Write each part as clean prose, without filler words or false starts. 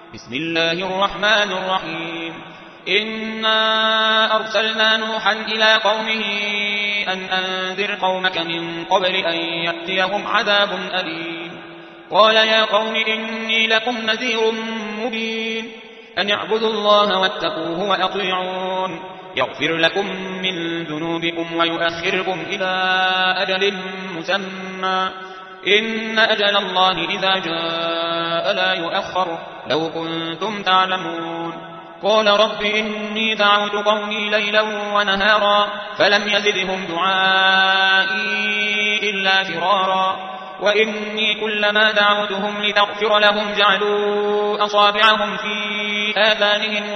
بسم الله الرحمن الرحيم. إنا أرسلنا نوحا إلى قومه أن أنذر قومك من قبل أن يأتيهم عذاب أليم. قال يا قوم إني لكم نذير مبين أن اعبدوا الله واتقوه وأطيعون يغفر لكم من ذنوبكم ويؤخركم إلى أجل مسمى إن أجل الله إذا جاء لا يؤخر لو كنتم تعلمون. قال رب إني دعوت قومي ليلا ونهارا فلم يزدهم دعائي إلا فرارا وإني كلما دعوتهم لتغفر لهم جعلوا أصابعهم في آذانهم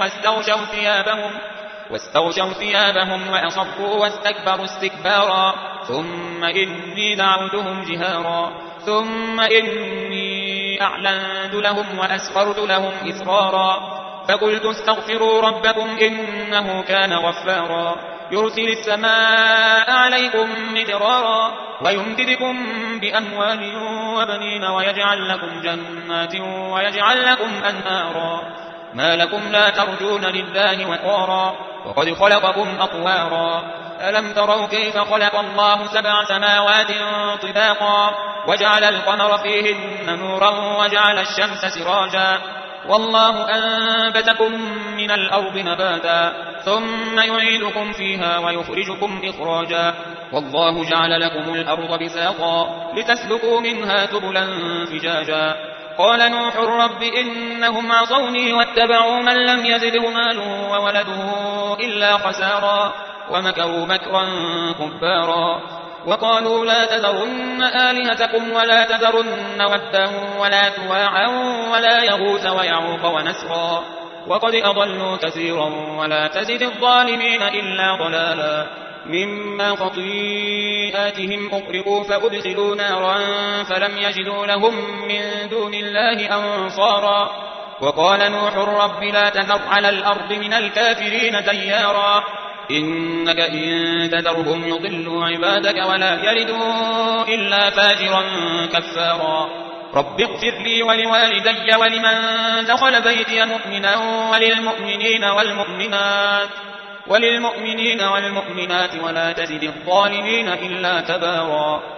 واستغشوا ثيابهم وأصروا واستكبروا استكبارا ثم إني دعوتهم جهارا ثم إني أعلنت لهم وأسررت لهم إسرارا فقلت استغفروا ربكم إنه كان غفارا يرسل السماء عليكم مدرارا ويمددكم بأموال وبنين ويجعل لكم جنات ويجعل لكم أنهارا ما لكم لا ترجون لله وقارا وقد خلقكم أطوارا ألم تروا كيف خلق الله 7 سماوات طباقا وجعل القمر فيهن نورا وجعل الشمس سراجا والله أنبتكم من الأرض نباتا ثم يعيدكم فيها ويخرجكم إخراجا والله جعل لكم الأرض بساطا لتسلكوا منها سبلا فجاجا. قال نوح رب إنهم عصوني واتبعوا من لم يزده ماله وولده إلا خسارا ومكروا مكرا كبارا وقالوا لا تذرن آلهتكم ولا تذرن ودا ولا سواعا ولا يغوث ويعوق ونسرا وقد أضلوا كثيرا ولا تزد الظالمين إلا ضلالا مما خطيئاتهم أغرقوا فأدخلوا نارا فلم يجدوا لهم من دون الله أنصارا وقال نوح رب لا تذر على الأرض من الكافرين ديارا إنك إن تذرهم يضلوا عبادك ولا يلدوا إلا فاجرا كفارا رب اغفر لي ولوالدي ولمن دخل بيتي مؤمنا وللمؤمنين والمؤمنات ولا تزد الظالمين إلا تبارا.